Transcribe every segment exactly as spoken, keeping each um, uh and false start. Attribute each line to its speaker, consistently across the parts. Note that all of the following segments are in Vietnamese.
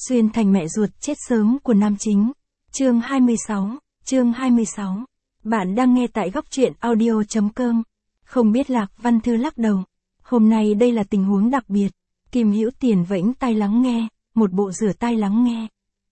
Speaker 1: Xuyên thành mẹ ruột chết sớm của nam chính. Chương hai mươi sáu, chương hai mươi sáu. Bạn đang nghe tại góc truyện audio chấm com. Không biết Lạc Văn Thư lắc đầu. Hôm nay đây là tình huống đặc biệt. Kim Hữu Tiền vẫy tai lắng nghe, một bộ rửa tai lắng nghe.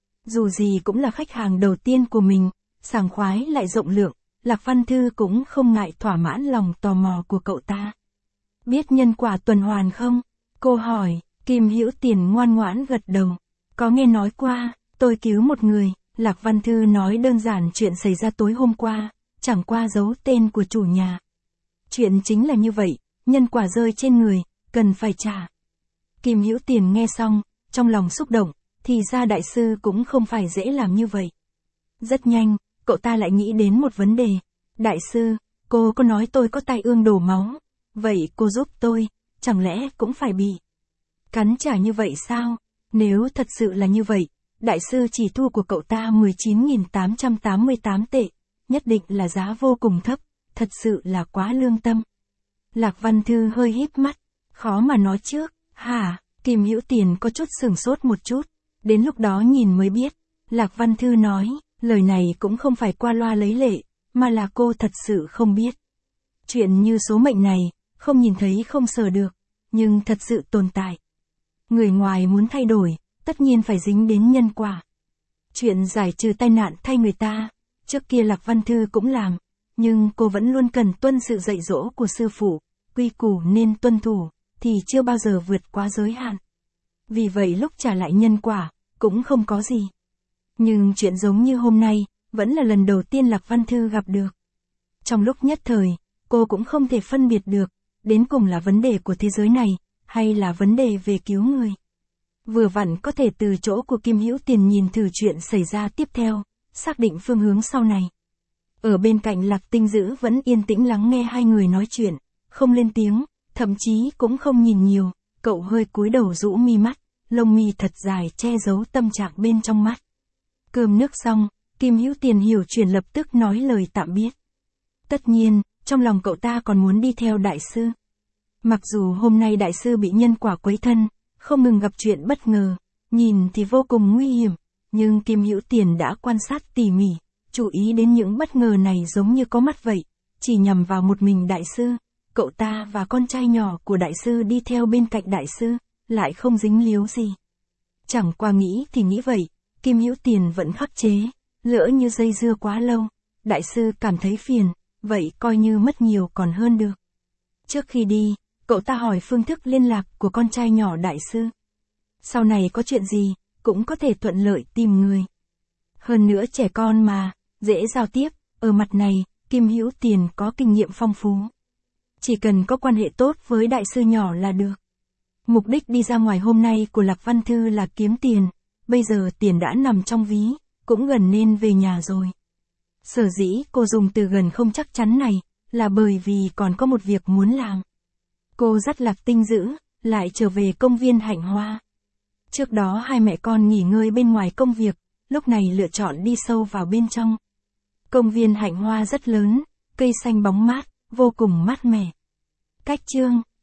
Speaker 1: Dù gì cũng là khách hàng đầu tiên của mình, sảng khoái lại rộng lượng, Lạc Văn Thư cũng không ngại thỏa mãn lòng tò mò của cậu ta. Biết nhân quả tuần hoàn không? Cô hỏi. Kim Hữu Tiền ngoan ngoãn gật đầu. Có nghe nói qua, tôi cứu một người. Lạc Văn Thư nói đơn giản chuyện xảy ra tối hôm qua, chẳng qua giấu tên của chủ nhà. Chuyện chính là như vậy, nhân quả rơi trên người, cần phải trả. Kim Hữu Tiền nghe xong, trong lòng xúc động, thì ra đại sư cũng không phải dễ làm như vậy. Rất nhanh, cậu ta lại nghĩ đến một vấn đề. Đại sư, cô có nói tôi có tai ương đổ máu, vậy cô giúp tôi, chẳng lẽ cũng phải bị cắn trả như vậy sao? Nếu thật sự là như vậy, đại sư chỉ thua của cậu ta mười chín nghìn tám trăm tám mươi tám tệ, nhất định là giá vô cùng thấp, thật sự là quá lương tâm. Lạc Văn Thư hơi híp mắt, khó mà nói trước. Hả? Kim Hữu Tiền có chút sửng sốt một chút, đến lúc đó nhìn mới biết. Lạc Văn Thư nói, lời này cũng không phải qua loa lấy lệ, mà là cô thật sự không biết. Chuyện như số mệnh này, không nhìn thấy không sờ được, nhưng thật sự tồn tại. Người ngoài muốn thay đổi, tất nhiên phải dính đến nhân quả. Chuyện giải trừ tai nạn thay người ta, trước kia Lạc Văn Thư cũng làm, nhưng cô vẫn luôn cần tuân sự dạy dỗ của sư phụ, quy củ nên tuân thủ, thì chưa bao giờ vượt quá giới hạn. Vì vậy lúc trả lại nhân quả, cũng không có gì. Nhưng chuyện giống như hôm nay, vẫn là lần đầu tiên Lạc Văn Thư gặp được. Trong lúc nhất thời, cô cũng không thể phân biệt được, đến cùng là vấn đề của thế giới này, hay là vấn đề về cứu người. Vừa vặn có thể từ chỗ của Kim Hữu Tiền nhìn thử chuyện xảy ra tiếp theo, xác định phương hướng sau này. Ở bên cạnh Lạc Tinh Dữ vẫn yên tĩnh lắng nghe hai người nói chuyện, không lên tiếng, thậm chí cũng không nhìn nhiều, cậu hơi cúi đầu rũ mi mắt, lông mi thật dài che giấu tâm trạng bên trong mắt. Cơm nước xong, Kim Hữu Tiền hiểu chuyện lập tức nói lời tạm biệt. Tất nhiên, trong lòng cậu ta còn muốn đi theo đại sư. Mặc dù hôm nay đại sư bị nhân quả quấy thân, không ngừng gặp chuyện bất ngờ, nhìn thì vô cùng nguy hiểm, nhưng Kim Hữu Tiền đã quan sát tỉ mỉ, chú ý đến những bất ngờ này giống như có mắt vậy, chỉ nhằm vào một mình đại sư, cậu ta và con trai nhỏ của đại sư đi theo bên cạnh đại sư, lại không dính líu gì. Chẳng qua nghĩ thì nghĩ vậy, Kim Hữu Tiền vẫn khắc chế, lỡ như dây dưa quá lâu, đại sư cảm thấy phiền, vậy coi như mất nhiều còn hơn được. Trước khi đi, cậu ta hỏi phương thức liên lạc của con trai nhỏ đại sư. Sau này có chuyện gì, cũng có thể thuận lợi tìm người. Hơn nữa trẻ con mà, dễ giao tiếp, ở mặt này, Kim Hữu Tiền có kinh nghiệm phong phú. Chỉ cần có quan hệ tốt với đại sư nhỏ là được. Mục đích đi ra ngoài hôm nay của Lạc Văn Thư là kiếm tiền, bây giờ tiền đã nằm trong ví, cũng gần nên về nhà rồi. Sở dĩ cô dùng từ gần không chắc chắn này, là bởi vì còn có một việc muốn làm. Cô dắt Lạc Tinh Dữ, lại trở về công viên Hạnh Hoa. Trước đó hai mẹ con nghỉ ngơi bên ngoài công việc, lúc này lựa chọn đi sâu vào bên trong. Công viên Hạnh Hoa rất lớn, cây xanh bóng mát, vô cùng mát mẻ. Cách chương